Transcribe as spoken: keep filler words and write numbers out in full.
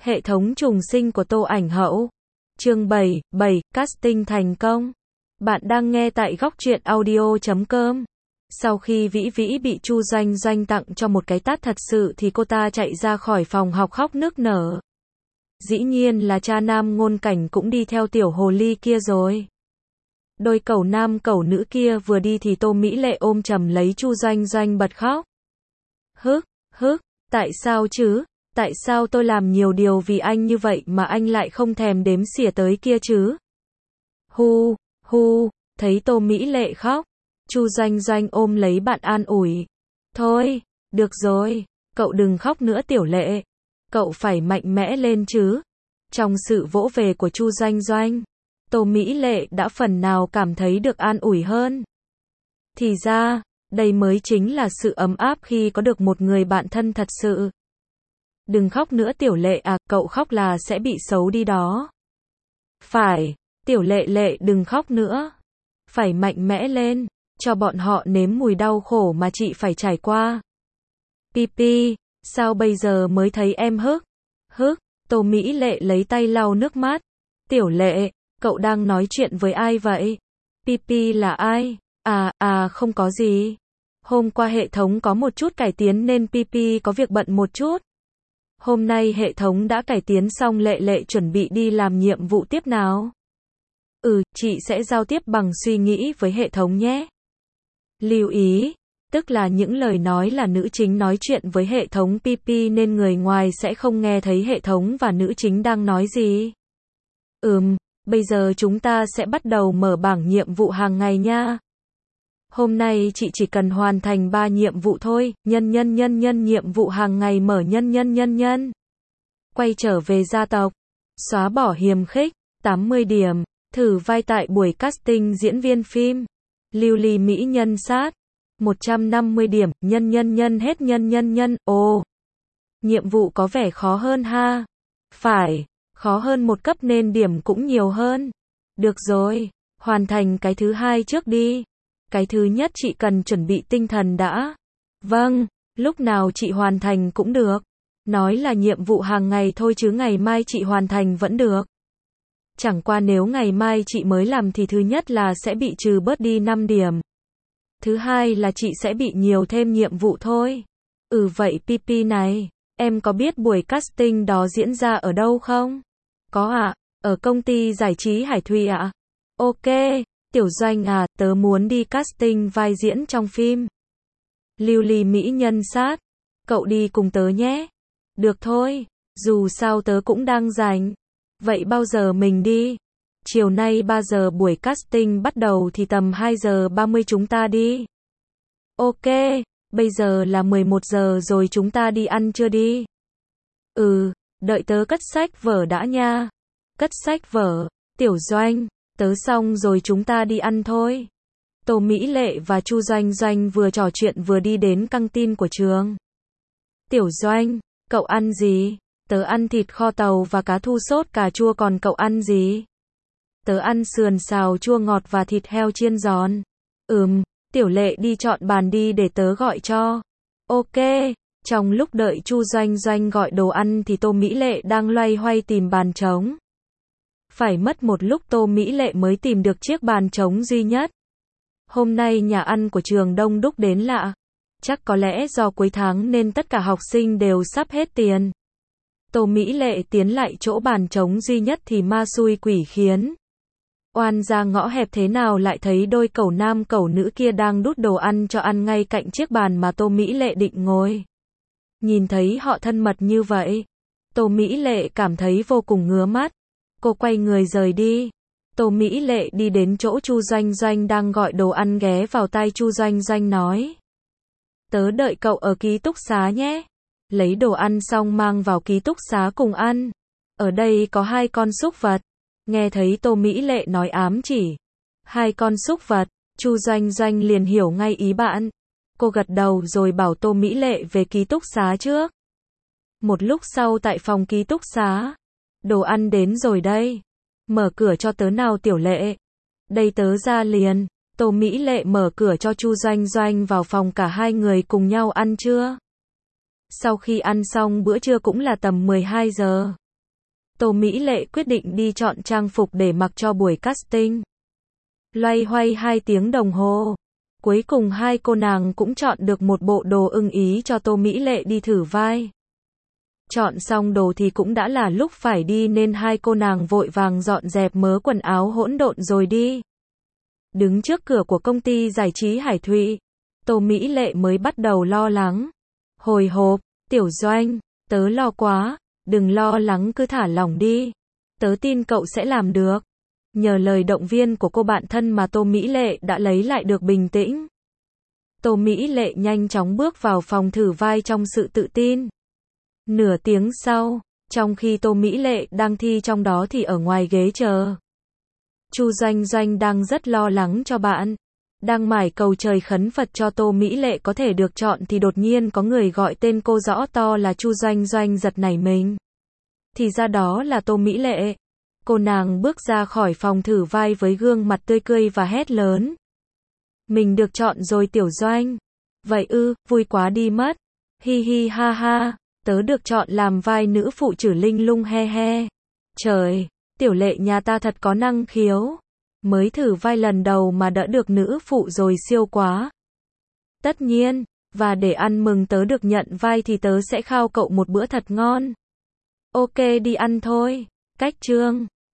Hệ thống trùng sinh của Tô Ảnh Hậu. Chương bảy, bảy, casting thành công. Bạn đang nghe tại góc truyện audio chấm com. Sau khi Vĩ Vĩ bị Chu Doanh Doanh tặng cho một cái tát thật sự thì cô ta chạy ra khỏi phòng học khóc nức nở. Dĩ nhiên là cha nam Ngôn Cảnh cũng đi theo tiểu hồ ly kia rồi. Đôi cẩu nam cẩu nữ kia vừa đi thì Tô Mỹ Lệ ôm chầm lấy Chu Doanh Doanh bật khóc. Hức, hức, tại sao chứ? Tại sao tôi làm nhiều điều vì anh như vậy mà anh lại không thèm đếm xỉa tới kia chứ? Hu, hu, thấy Tô Mỹ Lệ khóc, Chu Doanh Doanh ôm lấy bạn an ủi. Thôi, được rồi, cậu đừng khóc nữa Tiểu Lệ. Cậu phải mạnh mẽ lên chứ. Trong sự vỗ về của Chu Doanh Doanh, Tô Mỹ Lệ đã phần nào cảm thấy được an ủi hơn. Thì ra, đây mới chính là sự ấm áp khi có được một người bạn thân thật sự. Đừng khóc nữa Tiểu Lệ à, cậu khóc là sẽ bị xấu đi đó. Phải, Tiểu Lệ Lệ đừng khóc nữa. Phải mạnh mẽ lên, cho bọn họ nếm mùi đau khổ mà chị phải trải qua. Pipi, sao bây giờ mới thấy em hức? Hức, Tô Mỹ Lệ lấy tay lau nước mắt. Tiểu Lệ, cậu đang nói chuyện với ai vậy? Pipi là ai? À, à không có gì. Hôm qua hệ thống có một chút cải tiến nên Pipi có việc bận một chút. Hôm nay hệ thống đã cải tiến xong Lệ Lệ chuẩn bị đi làm nhiệm vụ tiếp nào? Ừ, chị sẽ giao tiếp bằng suy nghĩ với hệ thống nhé. Lưu ý, tức là những lời nói là nữ chính nói chuyện với hệ thống Pipi nên người ngoài sẽ không nghe thấy hệ thống và nữ chính đang nói gì. Ừm, bây giờ chúng ta sẽ bắt đầu mở bảng nhiệm vụ hàng ngày nha. Hôm nay chị chỉ cần hoàn thành ba nhiệm vụ thôi, nhân nhân nhân nhân nhiệm vụ hàng ngày mở nhân nhân nhân nhân. Quay trở về gia tộc, xóa bỏ hiềm khích, tám mươi điểm, thử vai tại buổi casting diễn viên phim, lưu ly mỹ nhân sát, một trăm năm mươi điểm, nhân nhân nhân hết nhân nhân nhân, ồ. Nhiệm vụ có vẻ khó hơn ha. Phải, khó hơn một cấp nên điểm cũng nhiều hơn. Được rồi, hoàn thành cái thứ hai trước đi. Cái thứ nhất chị cần chuẩn bị tinh thần đã. Vâng, lúc nào chị hoàn thành cũng được. Nói là nhiệm vụ hàng ngày thôi chứ ngày mai chị hoàn thành vẫn được. Chẳng qua nếu ngày mai chị mới làm thì thứ nhất là sẽ bị trừ bớt đi năm điểm. Thứ hai là chị sẽ bị nhiều thêm nhiệm vụ thôi. Ừ vậy Pipi này, em có biết buổi casting đó diễn ra ở đâu không? Có ạ, à, ở công ty giải trí Hải Thùy ạ. À? Ok. Tiểu Doanh à, tớ muốn đi casting vai diễn trong phim Lưu ly mỹ nhân sát. Cậu đi cùng tớ nhé. Được thôi, dù sao tớ cũng đang rảnh. Vậy bao giờ mình đi? Chiều nay ba giờ buổi casting bắt đầu thì tầm hai giờ ba mươi chúng ta đi. Ok, bây giờ là mười một giờ rồi chúng ta đi ăn trưa đi. Ừ, đợi tớ cất sách vở đã nha. Cất sách vở, Tiểu Doanh. Tớ xong rồi chúng ta đi ăn thôi. Tô Mỹ Lệ và Chu Doanh Doanh vừa trò chuyện vừa đi đến căng tin của trường. Tiểu Doanh, cậu ăn gì? Tớ ăn thịt kho tàu và cá thu sốt cà chua, còn cậu ăn gì? Tớ ăn sườn xào chua ngọt và thịt heo chiên giòn. Ừm, Tiểu Lệ đi chọn bàn đi để tớ gọi cho. Ok. Trong lúc đợi Chu Doanh Doanh gọi đồ ăn thì Tô Mỹ Lệ đang loay hoay tìm bàn trống. Phải mất một lúc Tô Mỹ Lệ mới tìm được chiếc bàn trống duy nhất. Hôm nay nhà ăn của trường đông đúc đến lạ. Chắc có lẽ do cuối tháng nên tất cả học sinh đều sắp hết tiền. Tô Mỹ Lệ tiến lại chỗ bàn trống duy nhất thì ma xui quỷ khiến. Oan ra ngõ hẹp thế nào lại thấy đôi cẩu nam cẩu nữ kia đang đút đồ ăn cho ăn ngay cạnh chiếc bàn mà Tô Mỹ Lệ định ngồi. Nhìn thấy họ thân mật như vậy, Tô Mỹ Lệ cảm thấy vô cùng ngứa mắt. Cô quay người rời đi. Tô Mỹ Lệ đi đến chỗ Chu Doanh Doanh đang gọi đồ ăn, ghé vào tai Chu Doanh Doanh nói. Tớ đợi cậu ở ký túc xá nhé. Lấy đồ ăn xong mang vào ký túc xá cùng ăn. Ở đây có hai con súc vật. Nghe thấy Tô Mỹ Lệ nói ám chỉ hai con súc vật, Chu Doanh Doanh liền hiểu ngay ý bạn. Cô gật đầu rồi bảo Tô Mỹ Lệ về ký túc xá trước. Một lúc sau tại phòng ký túc xá. Đồ ăn đến rồi đây. Mở cửa cho tớ nào Tiểu Lệ. Đây tớ ra liền. Tô Mỹ Lệ mở cửa cho Chu Doanh Doanh vào phòng, cả hai người cùng nhau ăn trưa. Sau khi ăn xong bữa trưa cũng là tầm mười hai giờ. Tô Mỹ Lệ quyết định đi chọn trang phục để mặc cho buổi casting. Loay hoay hai tiếng đồng hồ. Cuối cùng hai cô nàng cũng chọn được một bộ đồ ưng ý cho Tô Mỹ Lệ đi thử vai. Chọn xong đồ thì cũng đã là lúc phải đi nên hai cô nàng vội vàng dọn dẹp mớ quần áo hỗn độn rồi đi. Đứng trước cửa của công ty giải trí Hải Thụy, Tô Mỹ Lệ mới bắt đầu lo lắng. Hồi hộp, Tiểu Doanh, tớ lo quá, đừng lo lắng cứ thả lỏng đi. Tớ tin cậu sẽ làm được. Nhờ lời động viên của cô bạn thân mà Tô Mỹ Lệ đã lấy lại được bình tĩnh. Tô Mỹ Lệ nhanh chóng bước vào phòng thử vai trong sự tự tin. Nửa tiếng sau, trong khi Tô Mỹ Lệ đang thi trong đó thì ở ngoài ghế chờ, Chu Doanh Doanh đang rất lo lắng cho bạn. Đang mải cầu trời khấn Phật cho Tô Mỹ Lệ có thể được chọn thì đột nhiên có người gọi tên cô rõ to là Chu Doanh Doanh giật nảy mình. Thì ra đó là Tô Mỹ Lệ. Cô nàng bước ra khỏi phòng thử vai với gương mặt tươi cười và hét lớn. Mình được chọn rồi Tiểu Doanh. Vậy ư, vui quá đi mất. Hi hi ha ha, tớ được chọn làm vai nữ phụ Trử Linh Lung he he. Trời, Tiểu Lệ nhà ta thật có năng khiếu. Mới thử vai lần đầu mà đã được nữ phụ rồi, siêu quá. Tất nhiên, và để ăn mừng tớ được nhận vai thì tớ sẽ khao cậu một bữa thật ngon. Ok đi ăn thôi. Cách chương